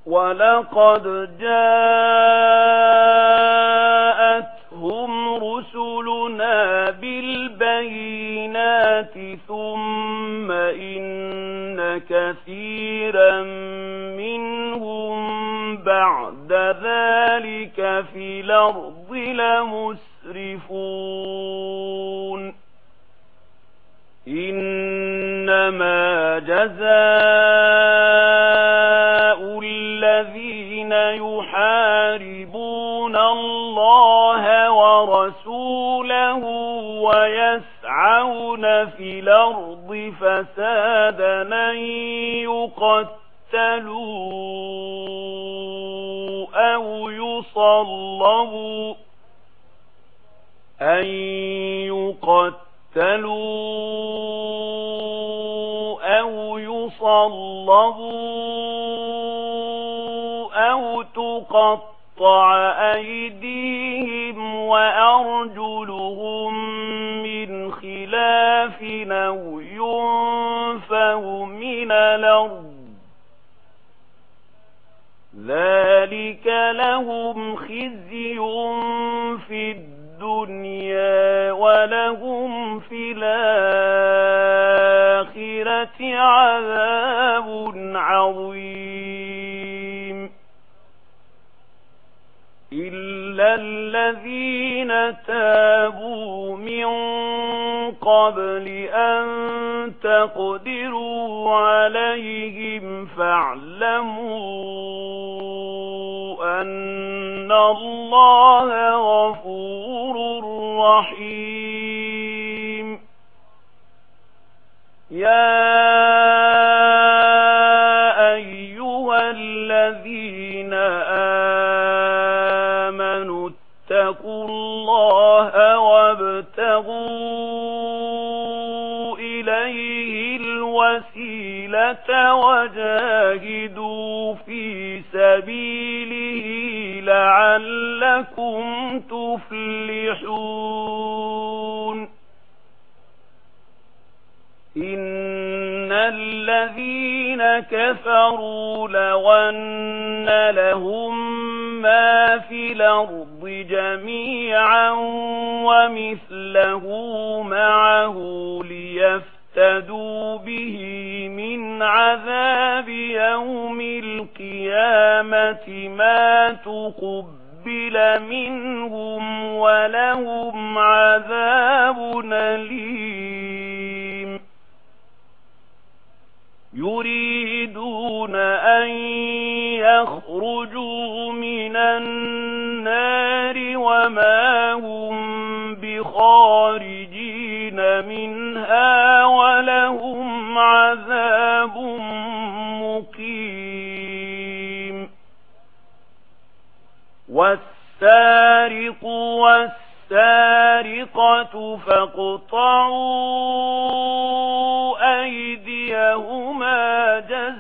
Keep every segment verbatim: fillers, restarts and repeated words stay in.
ولقد جاءتهم رسلنا بالبينات ثم إن كثيرا منهم بعد ذلك في الأرض لمسرفون إنما جزاء الذين يحاربون الله ورسوله ويسعون في الأرض فسادا أن يقتلوا أو يصلبوا أن يقتلوا أو يصلبوا أو تقطع أيديهم وأرجلهم من خلاف أو ينفوا من الأرض ذلك لهم خزي في الدنيا ولهم في الآخرة عذاب عظيم إلا الذين تابوا من قبل أن تقدروا عليهم فاعلموا أن الله غفور رحيم يا أيها الذين آمنوا اتقوا الله وابتغوا إليه الوسيلة وجاهدوا في سبيله لعلكم تفلحون إن الذين كفروا لو أن لهم ما في الأرض جميعا ومثله معه ليفتدوا به من عذاب يوم القيامة ما تقبل منهم ولهم عذاب أليم يريدون أن يخرجوا من النار وما هم بخارجين منها ولهم عذاب مقيم والسارق والسارقة فاقطعوا أيديهما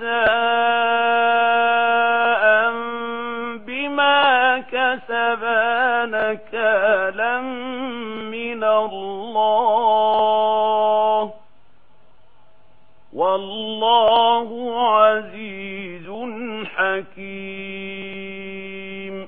جزاء بما كسبا نكالا من الله والله عزيز حكيم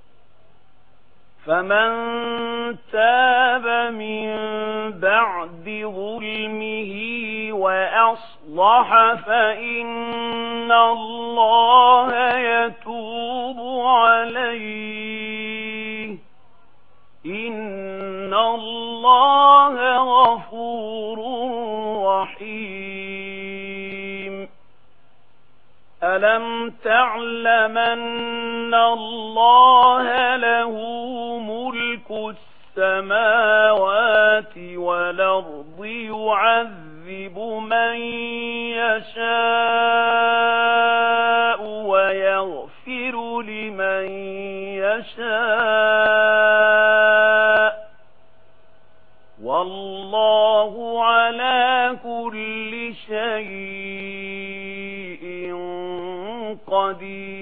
فمن تاب من بعد ظلمه وأصلح فإن الله يتوب عليه إن الله غفور رحيم ألم تعلم أن الله له ملك السماوات والأرض يعذب من يشاء ويغفر لمن يشاء والله على كل شيء قدير